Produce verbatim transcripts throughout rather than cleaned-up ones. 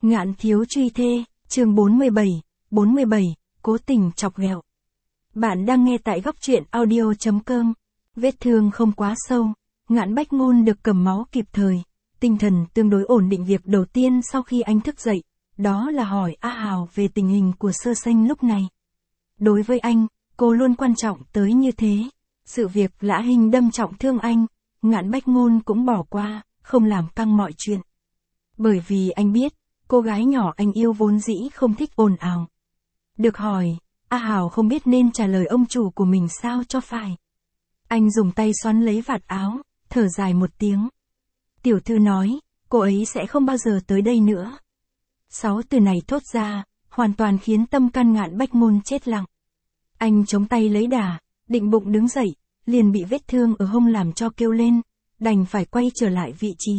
Ngạn thiếu truy thê, chương bốn mươi bảy, bốn mươi bảy, cố tình chọc ghẹo. Bạn đang nghe tại góc truyện audio chấm com. Vết thương không quá sâu, Ngạn Bách Ngôn được cầm máu kịp thời, tinh thần tương đối ổn định. Việc đầu tiên sau khi anh thức dậy, đó là hỏi A Hào về tình hình của Sơ Sanh lúc này. Đối với anh, cô luôn quan trọng tới như thế. Sự việc Lã Hinh đâm trọng thương anh, Ngạn Bách Ngôn cũng bỏ qua, không làm căng mọi chuyện. Bởi vì anh biết, cô gái nhỏ anh yêu vốn dĩ không thích ồn ào. Được hỏi, A Hào không biết nên trả lời ông chủ của mình sao cho phải. Anh dùng tay xoắn lấy vạt áo, thở dài một tiếng. Tiểu thư nói, cô ấy sẽ không bao giờ tới đây nữa. Sáu từ này thốt ra, hoàn toàn khiến tâm can Ngạn Bách Ngôn chết lặng. Anh chống tay lấy đà, định bụng đứng dậy, liền bị vết thương ở hông làm cho kêu lên, đành phải quay trở lại vị trí.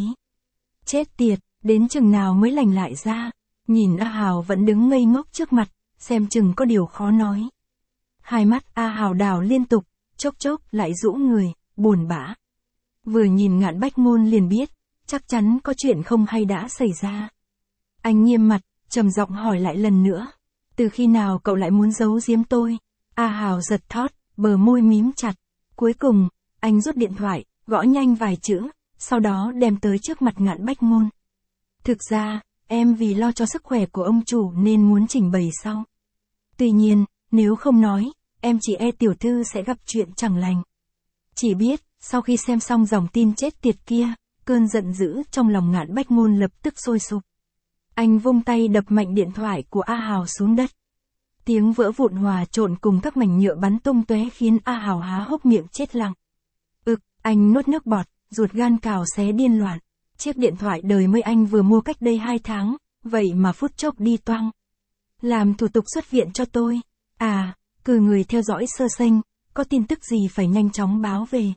Chết tiệt, đến chừng nào mới lành lại ra, nhìn A Hào vẫn đứng ngây ngốc trước mặt, xem chừng có điều khó nói. Hai mắt A Hào đảo liên tục, chốc chốc lại rũ người, buồn bã. Vừa nhìn Ngạn Bách Ngôn liền biết, chắc chắn có chuyện không hay đã xảy ra. Anh nghiêm mặt, trầm giọng hỏi lại lần nữa. Từ khi nào cậu lại muốn giấu giếm tôi? A Hào giật thót, bờ môi mím chặt. Cuối cùng, anh rút điện thoại, gõ nhanh vài chữ, sau đó đem tới trước mặt Ngạn Bách Ngôn. Thực ra, em vì lo cho sức khỏe của ông chủ nên muốn trình bày sau. Tuy nhiên, nếu không nói, em chỉ e tiểu thư sẽ gặp chuyện chẳng lành. Chỉ biết, sau khi xem xong dòng tin chết tiệt kia, cơn giận dữ trong lòng Ngạn Bách Ngôn lập tức sôi sục. Anh vung tay đập mạnh điện thoại của A Hào xuống đất. Tiếng vỡ vụn hòa trộn cùng các mảnh nhựa bắn tung tóe khiến A Hào há hốc miệng chết lặng. Ực, anh nuốt nước bọt, ruột gan cào xé điên loạn. Chiếc điện thoại đời mới anh vừa mua cách đây hai tháng, vậy mà phút chốc đi toang. Làm thủ tục xuất viện cho tôi. À, cử người theo dõi Sơ Sanh, có tin tức gì phải nhanh chóng báo về.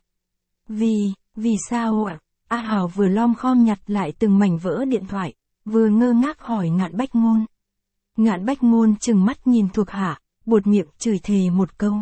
Vì, vì sao ạ? A Hào vừa lom khom nhặt lại từng mảnh vỡ điện thoại, vừa ngơ ngác hỏi Ngạn Bách Ngôn. Ngạn Bách Ngôn trừng mắt nhìn thuộc hạ, buột miệng chửi thề một câu.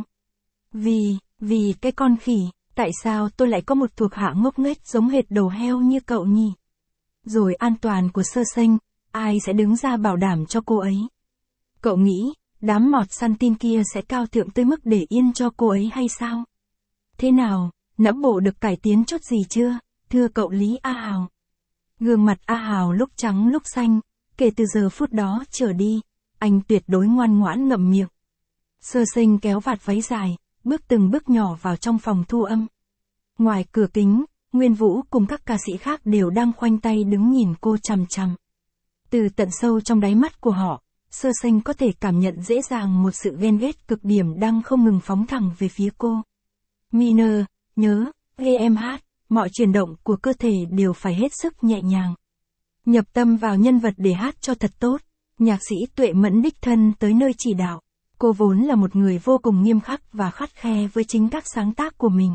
Vì, vì cái con khỉ, tại sao tôi lại có một thuộc hạ ngốc nghếch giống hệt đầu heo như cậu nhỉ? Rồi an toàn của Sơ Sanh, ai sẽ đứng ra bảo đảm cho cô ấy? Cậu nghĩ, đám mọt săn tin kia sẽ cao thượng tới mức để yên cho cô ấy hay sao? Thế nào, não bộ được cải tiến chút gì chưa, thưa cậu Lý A Hào? Gương mặt A Hào lúc trắng lúc xanh, kể từ giờ phút đó trở đi, anh tuyệt đối ngoan ngoãn ngậm miệng. Sơ Sanh kéo vạt váy dài, bước từng bước nhỏ vào trong phòng thu âm. Ngoài cửa kính, Nguyên Vũ cùng các ca sĩ khác đều đang khoanh tay đứng nhìn cô chằm chằm. Từ tận sâu trong đáy mắt của họ, Sơ Sanh có thể cảm nhận dễ dàng một sự ghen ghét cực điểm đang không ngừng phóng thẳng về phía cô. Miner, nhớ, nghe em hát, mọi chuyển động của cơ thể đều phải hết sức nhẹ nhàng. Nhập tâm vào nhân vật để hát cho thật tốt. Nhạc sĩ Tuệ Mẫn đích thân tới nơi chỉ đạo. Cô vốn là một người vô cùng nghiêm khắc và khắt khe với chính các sáng tác của mình.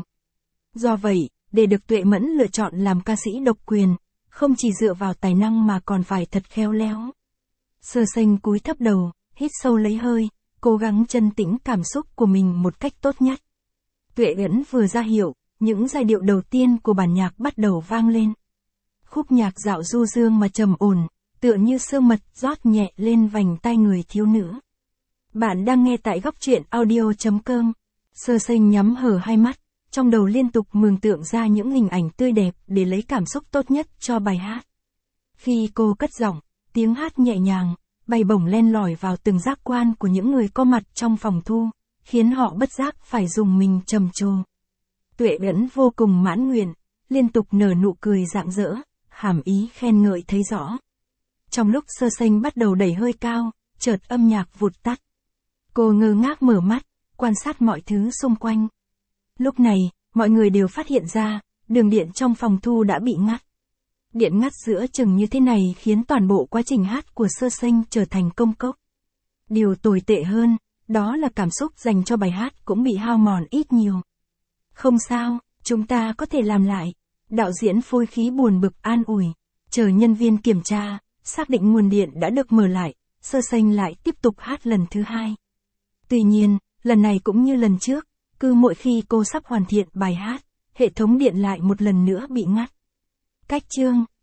Do vậy, để được Tuệ Mẫn lựa chọn làm ca sĩ độc quyền, không chỉ dựa vào tài năng mà còn phải thật khéo léo. Sơ Sanh cúi thấp đầu, hít sâu lấy hơi, cố gắng chân tĩnh cảm xúc của mình một cách tốt nhất. Tuệ Mẫn vừa ra hiệu, những giai điệu đầu tiên của bản nhạc bắt đầu vang lên. Khúc nhạc dạo du dương mà trầm ổn, tựa như sương mật rót nhẹ lên vành tai người thiếu nữ. Bạn đang nghe tại góc truyện audio chấm com. Sơ Sanh nhắm hờ hai mắt, trong đầu liên tục mường tượng ra những hình ảnh tươi đẹp để lấy cảm xúc tốt nhất cho bài hát. Khi cô cất giọng, tiếng hát nhẹ nhàng, bay bổng len lỏi vào từng giác quan của những người có mặt trong phòng thu, khiến họ bất giác phải dùng mình trầm trồ. Tuệ Mẫn vô cùng mãn nguyện, liên tục nở nụ cười rạng rỡ, hàm ý khen ngợi thấy rõ. Trong lúc Sơ Sanh bắt đầu đẩy hơi cao, chợt âm nhạc vụt tắt. Cô ngơ ngác mở mắt, quan sát mọi thứ xung quanh. Lúc này, mọi người đều phát hiện ra, đường điện trong phòng thu đã bị ngắt. Điện ngắt giữa chừng như thế này khiến toàn bộ quá trình hát của Sơ Sanh trở thành công cốc. Điều tồi tệ hơn, đó là cảm xúc dành cho bài hát cũng bị hao mòn ít nhiều. Không sao, chúng ta có thể làm lại. Đạo diễn phối khí buồn bực an ủi. Chờ nhân viên kiểm tra, xác định nguồn điện đã được mở lại, Sơ Sanh lại tiếp tục hát lần thứ hai. Tuy nhiên, lần này cũng như lần trước, cứ mỗi khi cô sắp hoàn thiện bài hát, hệ thống điện lại một lần nữa bị ngắt. Cách chương